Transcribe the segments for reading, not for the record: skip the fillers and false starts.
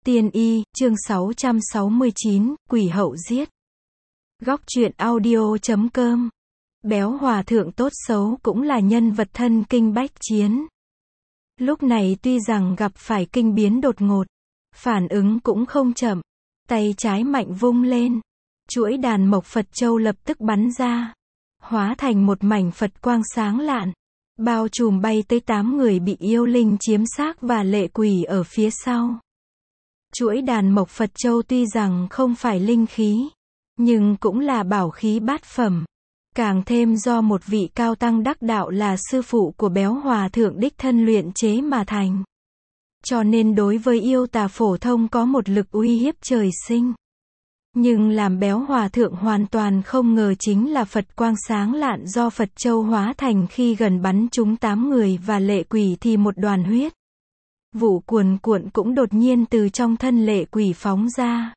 Tiên y, chương 669, quỷ hậu giết. Góc truyện audio.com. Béo hòa thượng tốt xấu cũng là nhân vật thân kinh bách chiến. Lúc này tuy rằng gặp phải kinh biến đột ngột, phản ứng cũng không chậm, tay trái mạnh vung lên, chuỗi đàn mộc Phật châu lập tức bắn ra, hóa thành một mảnh Phật quang sáng lạn, bao trùm bay tới 8 người bị yêu linh chiếm xác và lệ quỷ ở phía sau. Chuỗi đàn mộc Phật châu tuy rằng không phải linh khí, nhưng cũng là bảo khí bát phẩm, càng thêm do một vị cao tăng đắc đạo là sư phụ của béo hòa thượng đích thân luyện chế mà thành. Cho nên đối với yêu tà phổ thông có một lực uy hiếp trời sinh. Nhưng làm béo hòa thượng hoàn toàn không ngờ chính là Phật quang sáng lạn do Phật châu hóa thành khi gần bắn trúng 8 người và lệ quỷ thì một đoàn huyết vụ cuồn cuộn cũng đột nhiên từ trong thân lệ quỷ phóng ra.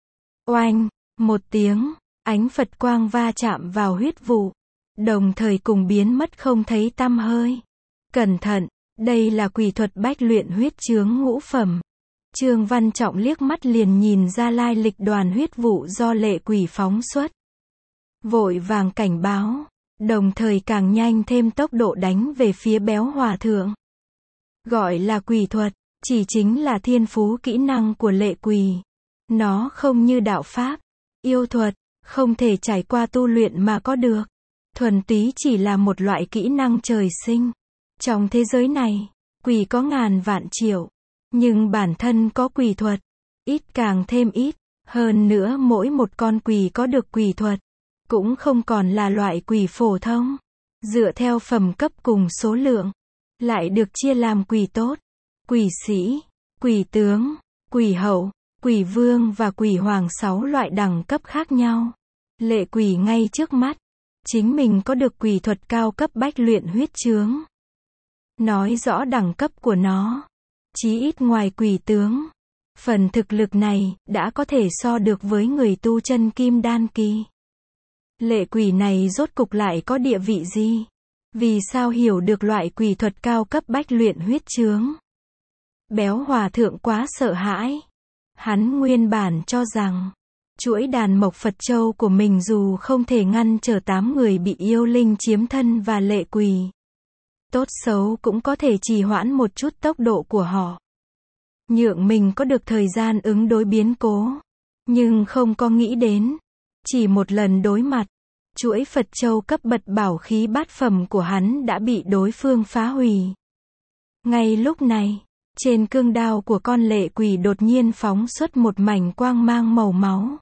Oanh, một tiếng, ánh Phật quang va chạm vào huyết vụ, đồng thời cùng biến mất không thấy tăm hơi. Cẩn thận, đây là quỷ thuật bách luyện huyết chướng ngũ phẩm. Trương Văn Trọng liếc mắt liền nhìn ra lai lịch đoàn huyết vụ do lệ quỷ phóng xuất. Vội vàng cảnh báo, đồng thời càng nhanh thêm tốc độ đánh về phía béo hòa thượng. Gọi là quỷ thuật, chỉ chính là thiên phú kỹ năng của lệ quỷ. Nó không như đạo pháp, yêu thuật, không thể trải qua tu luyện mà có được. Thuần túy chỉ là một loại kỹ năng trời sinh. Trong thế giới này, quỷ có ngàn vạn triệu, nhưng bản thân có quỷ thuật, ít càng thêm ít. Hơn nữa mỗi một con quỷ có được quỷ thuật, cũng không còn là loại quỷ phổ thông. Dựa theo phẩm cấp cùng số lượng, lại được chia làm quỷ tốt, quỷ sĩ, quỷ tướng, quỷ hậu, quỷ vương và quỷ hoàng 6 loại đẳng cấp khác nhau. Lệ quỷ ngay trước mắt, chính mình có được quỷ thuật cao cấp bách luyện huyết chướng. Nói rõ đẳng cấp của nó, chí ít ngoài quỷ tướng, phần thực lực này đã có thể so được với người tu chân kim đan kỳ. Lệ quỷ này rốt cục lại có địa vị gì? Vì sao hiểu được loại quỷ thuật cao cấp bách luyện huyết chướng? Béo hòa thượng quá sợ hãi. Hắn nguyên bản cho rằng, chuỗi đàn mộc Phật châu của mình dù không thể ngăn trở 8 người bị yêu linh chiếm thân và lệ quỷ, tốt xấu cũng có thể trì hoãn một chút tốc độ của họ, nhượng mình có được thời gian ứng đối biến cố. Nhưng không có nghĩ đến, chỉ một lần đối mặt, chuỗi Phật châu cấp bậc bảo khí bát phẩm của hắn đã bị đối phương phá hủy. Ngay lúc này, trên cương đao của con lệ quỷ đột nhiên phóng xuất một mảnh quang mang màu máu,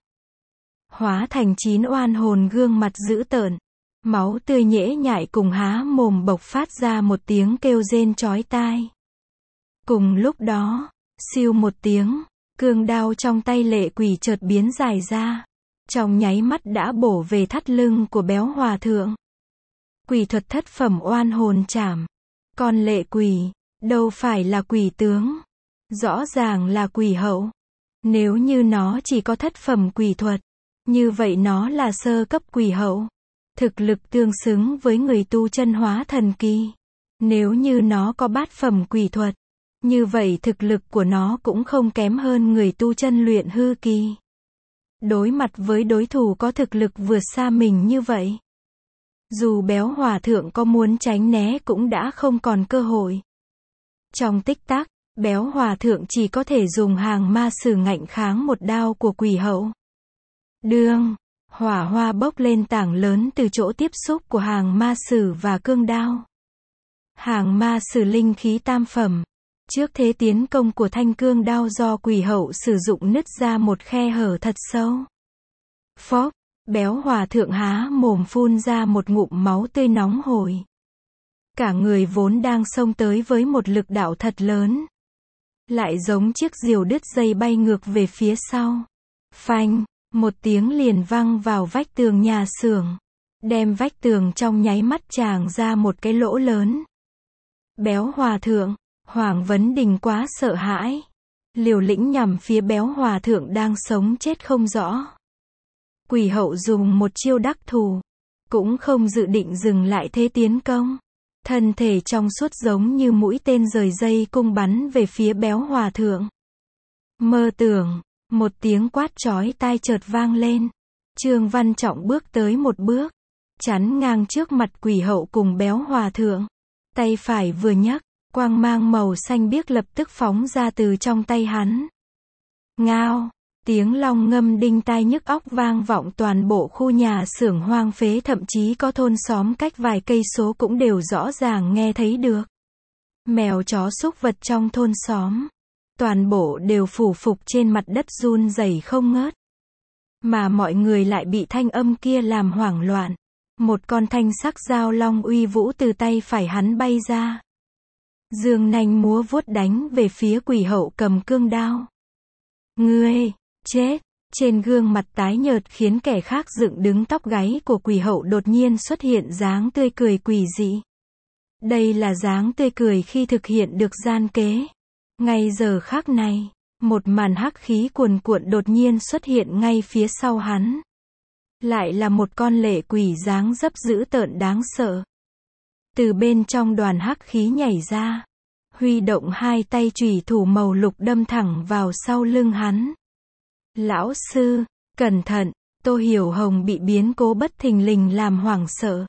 hóa thành 9 oan hồn gương mặt dữ tợn, máu tươi nhễ nhại cùng há mồm bộc phát ra một tiếng kêu rên chói tai. Cùng lúc đó, siêu một tiếng, cương đao trong tay lệ quỷ chợt biến dài ra, trong nháy mắt đã bổ về thắt lưng của béo hòa thượng. Quỷ thuật thất phẩm oan hồn chảm. Con lệ quỷ, đâu phải là quỷ tướng, rõ ràng là quỷ hậu. Nếu như nó chỉ có thất phẩm quỷ thuật, như vậy nó là sơ cấp quỷ hậu, thực lực tương xứng với người tu chân hóa thần kỳ. Nếu như nó có bát phẩm quỷ thuật, như vậy thực lực của nó cũng không kém hơn người tu chân luyện hư kỳ. Đối mặt với đối thủ có thực lực vượt xa mình như vậy, dù béo hòa thượng có muốn tránh né cũng đã không còn cơ hội. Trong tích tắc, béo hòa thượng chỉ có thể dùng hàng ma sử ngạnh kháng một đao của quỷ hậu. Đương, hỏa hoa bốc lên tảng lớn từ chỗ tiếp xúc của hàng ma sử và cương đao. Hàng ma sử linh khí tam phẩm, trước thế tiến công của thanh cương đao do quỷ hậu sử dụng nứt ra một khe hở thật sâu. Phốc, béo hòa thượng há mồm phun ra một ngụm máu tươi nóng hổi. Cả người vốn đang xông tới với một lực đạo thật lớn, lại giống chiếc diều đứt dây bay ngược về phía sau. Phanh, một tiếng liền vang vào vách tường nhà xưởng, đem vách tường trong nháy mắt tràng ra một cái lỗ lớn. Béo hòa thượng, Hoàng Vấn Đình quá sợ hãi, liều lĩnh nhằm phía béo hòa thượng đang sống chết không rõ. Quỷ hậu dùng một chiêu đắc thủ, cũng không dự định dừng lại thế tiến công. Thân thể trong suốt giống như mũi tên rời dây cung bắn về phía béo hòa thượng. Mơ tưởng, một tiếng quát chói tai chợt vang lên. Trương Văn Trọng bước tới một bước, chắn ngang trước mặt Quỷ Hậu cùng Béo Hòa Thượng. Tay phải vừa nhấc, quang mang màu xanh biếc lập tức phóng ra từ trong tay hắn. Ngao, tiếng long ngâm đinh tai nhức óc vang vọng toàn bộ khu nhà xưởng hoang phế, thậm chí có thôn xóm cách vài cây số cũng đều rõ ràng nghe thấy được. Mèo chó súc vật trong thôn xóm, toàn bộ đều phủ phục trên mặt đất run rẩy không ngớt. Mà mọi người lại bị thanh âm kia làm hoảng loạn. Một con thanh sắc dao long uy vũ từ tay phải hắn bay ra. Dương nanh múa vuốt đánh về phía Quỷ Hậu cầm cương đao. Ngươi, chết! Trên gương mặt tái nhợt khiến kẻ khác dựng đứng tóc gáy của Quỷ Hậu đột nhiên xuất hiện dáng tươi cười quỷ dị. Đây là dáng tươi cười khi thực hiện được gian kế. Ngay giờ khắc này, một màn hắc khí cuồn cuộn đột nhiên xuất hiện ngay phía sau hắn. Lại là một con lệ quỷ dáng dấp dữ tợn đáng sợ. Từ bên trong đoàn hắc khí nhảy ra, huy động hai tay chủy thủ màu lục đâm thẳng vào sau lưng hắn. Lão sư, cẩn thận! Tô Hiểu Hồng bị biến cố bất thình lình làm hoảng sợ.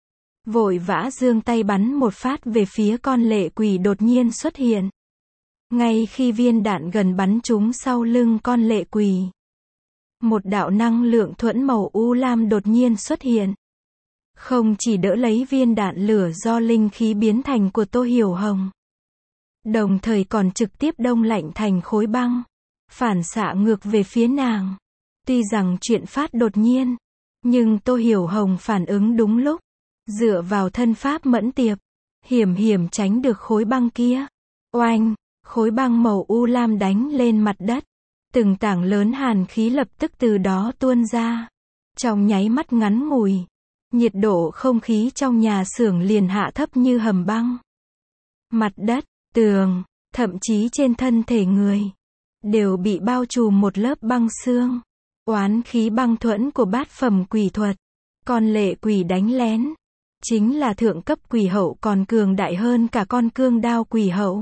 Vội vã giương tay bắn một phát về phía con lệ quỷ đột nhiên xuất hiện. Ngay khi viên đạn gần bắn trúng sau lưng con lệ quỷ, một đạo năng lượng thuẫn màu u lam đột nhiên xuất hiện. Không chỉ đỡ lấy viên đạn lửa do linh khí biến thành của Tô Hiểu Hồng, đồng thời còn trực tiếp đông lạnh thành khối băng, phản xạ ngược về phía nàng. Tuy rằng chuyện phát đột nhiên, nhưng Tô Hiểu Hồng phản ứng đúng lúc, dựa vào thân pháp mẫn tiệp, hiểm hiểm tránh được khối băng kia. Oanh, khối băng màu u lam đánh lên mặt đất. Từng tảng lớn hàn khí lập tức từ đó tuôn ra. Trong nháy mắt ngắn ngủi, nhiệt độ không khí trong nhà xưởng liền hạ thấp như hầm băng. Mặt đất, tường, thậm chí trên thân thể người, đều bị bao trùm một lớp băng xương. Oán khí băng thuẫn của bát phẩm quỷ thuật. Con lệ quỷ đánh lén, chính là thượng cấp Quỷ Hậu còn cường đại hơn cả con cương đao Quỷ Hậu.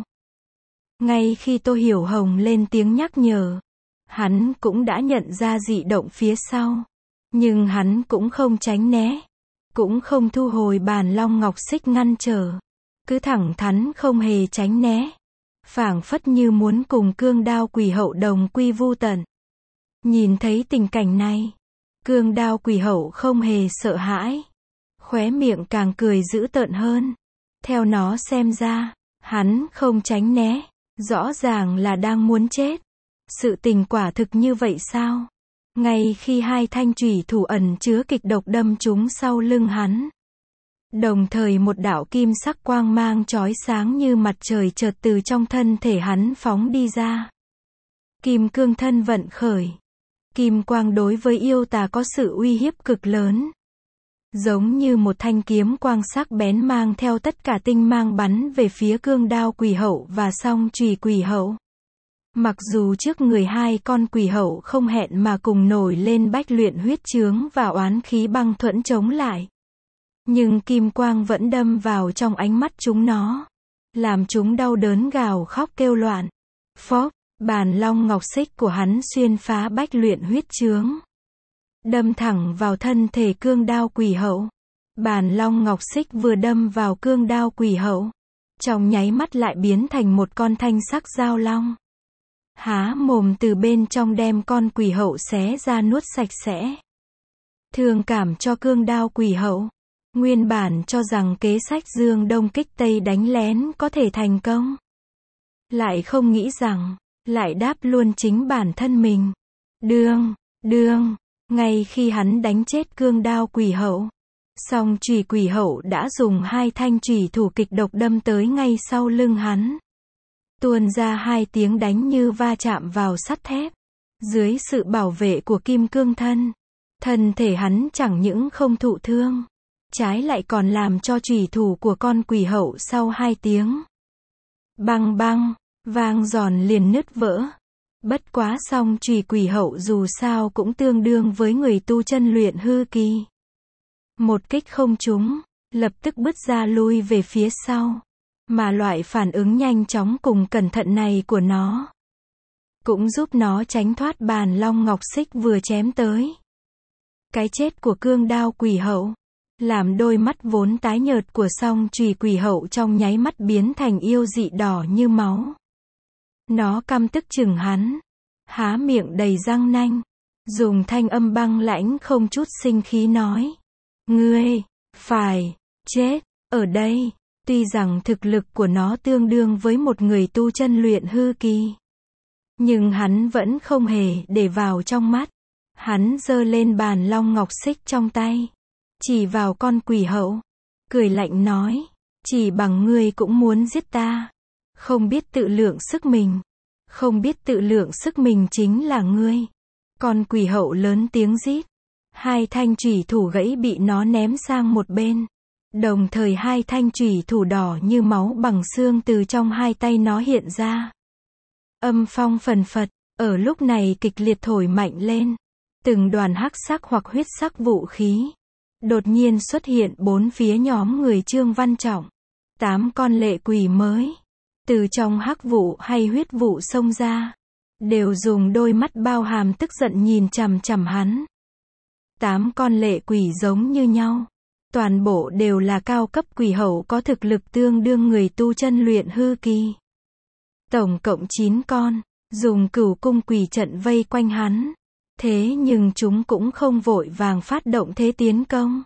Ngay khi Tô Hiểu Hồng lên tiếng nhắc nhở, hắn cũng đã nhận ra dị động phía sau. Nhưng hắn cũng không tránh né, cũng không thu hồi bàn long ngọc xích ngăn trở. Cứ thẳng thắn không hề tránh né, phảng phất như muốn cùng cương đao Quỷ Hậu đồng quy vu tận. Nhìn thấy tình cảnh này, cương đao Quỷ Hậu không hề sợ hãi, khóe miệng càng cười dữ tợn hơn. Theo nó xem ra, hắn không tránh né, rõ ràng là đang muốn chết. Sự tình quả thực như vậy sao? Ngay khi hai thanh chủy thủ ẩn chứa kịch độc đâm trúng sau lưng hắn, đồng thời một đạo kim sắc quang mang chói sáng như mặt trời chợt từ trong thân thể hắn phóng đi ra. Kim cương thân vận khởi. Kim quang đối với yêu tà có sự uy hiếp cực lớn. Giống như một thanh kiếm quang sắc bén mang theo tất cả tinh mang bắn về phía cương đao Quỷ Hậu và song chùy Quỷ Hậu. Mặc dù trước người hai con Quỷ Hậu không hẹn mà cùng nổi lên bách luyện huyết chướng và oán khí băng thuẫn chống lại, nhưng kim quang vẫn đâm vào trong ánh mắt chúng nó, làm chúng đau đớn gào khóc kêu loạn. Phốc, bàn long ngọc xích của hắn xuyên phá bách luyện huyết chướng, đâm thẳng vào thân thể cương đao Quỷ Hậu. Bàn long ngọc xích vừa đâm vào cương đao Quỷ Hậu, trong nháy mắt lại biến thành một con thanh sắc dao long. Há mồm từ bên trong đem con Quỷ Hậu xé ra nuốt sạch sẽ. Thương cảm cho cương đao Quỷ Hậu. Nguyên bản cho rằng kế sách Dương Đông kích Tây đánh lén có thể thành công, lại không nghĩ rằng, lại đáp luôn chính bản thân mình. Đương, ngay khi hắn đánh chết cương đao Quỷ Hậu, song chùy Quỷ Hậu đã dùng hai thanh chủy thủ kịch độc đâm tới ngay sau lưng hắn. Tuôn ra hai tiếng đánh như va chạm vào sắt thép. Dưới sự bảo vệ của kim cương thân thể hắn chẳng những không thụ thương, trái lại còn làm cho chủy thủ của con Quỷ Hậu sau hai tiếng băng băng, vang giòn liền nứt vỡ. Bất quá song chùy Quỷ Hậu dù sao cũng tương đương với người tu chân luyện hư kỳ. Một kích không trúng, lập tức bứt ra lui về phía sau. Mà loại phản ứng nhanh chóng cùng cẩn thận này của nó, cũng giúp nó tránh thoát bàn long ngọc xích vừa chém tới. Cái chết của cương đao quỷ hậu, làm đôi mắt vốn tái nhợt của song chùy quỷ hậu trong nháy mắt biến thành yêu dị đỏ như máu. Nó căm tức chừng hắn, há miệng đầy răng nanh, dùng thanh âm băng lãnh không chút sinh khí nói: Ngươi, phải, chết, ở đây. Tuy rằng thực lực của nó tương đương với một người tu chân luyện hư kỳ, nhưng hắn vẫn không hề để vào trong mắt. Hắn giơ lên bàn long ngọc xích trong tay, chỉ vào con quỷ hậu, cười lạnh nói: Chỉ bằng ngươi cũng muốn giết ta, không biết tự lượng sức mình, không biết tự lượng sức mình chính là ngươi. Con quỷ hậu lớn tiếng rít, hai thanh chủy thủ gãy bị nó ném sang một bên. Đồng thời hai thanh chủy thủ đỏ như máu bằng xương từ trong hai tay nó hiện ra. Âm phong phần phật, ở lúc này kịch liệt thổi mạnh lên. Từng đoàn hắc sắc hoặc huyết sắc vũ khí đột nhiên xuất hiện bốn phía nhóm người Trương Văn Trọng. 8 con lệ quỷ mới từ trong hắc vụ hay huyết vụ xông ra, đều dùng đôi mắt bao hàm tức giận nhìn chằm chằm hắn. 8 con lệ quỷ giống như nhau, toàn bộ đều là cao cấp quỷ hậu có thực lực tương đương người tu chân luyện hư kỳ. Tổng cộng 9 con, dùng cửu cung quỷ trận vây quanh hắn. Thế nhưng chúng cũng không vội vàng phát động thế tiến công,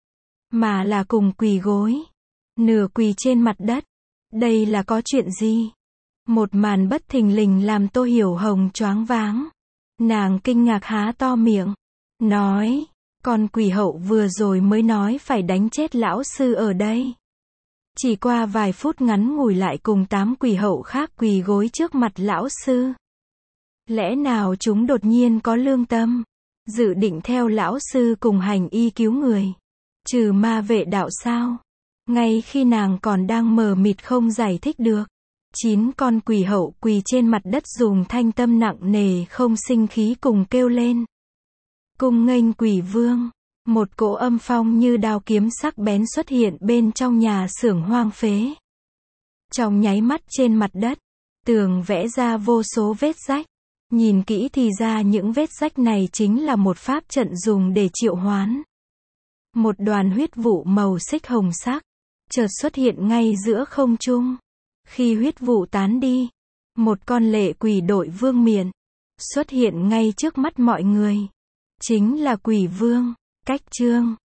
mà là cùng quỳ gối, nửa quỳ trên mặt đất. Đây là có chuyện gì? Một màn bất thình lình làm Tô Hiểu Hồng choáng váng. Nàng kinh ngạc há to miệng, nói: Con quỷ hậu vừa rồi mới nói phải đánh chết lão sư ở đây. Chỉ qua vài phút ngắn ngủi lại cùng 8 quỷ hậu khác quỳ gối trước mặt lão sư. Lẽ nào chúng đột nhiên có lương tâm, dự định theo lão sư cùng hành y cứu người, trừ ma vệ đạo sao? Ngay khi nàng còn đang mờ mịt không giải thích được, 9 con quỷ hậu quỳ trên mặt đất dùng thanh tâm nặng nề không sinh khí cùng kêu lên: Cung nghênh quỷ vương. Một cỗ âm phong như đao kiếm sắc bén xuất hiện bên trong nhà xưởng hoang phế. Trong nháy mắt trên mặt đất, tường vẽ ra vô số vết rách. Nhìn kỹ thì ra những vết rách này chính là một pháp trận dùng để triệu hoán. Một đoàn huyết vụ màu xích hồng sắc chợt xuất hiện ngay giữa không trung. Khi huyết vụ tán đi, một con lệ quỷ đội vương miện xuất hiện ngay trước mắt mọi người. Chính là quỷ vương, Cách Trương.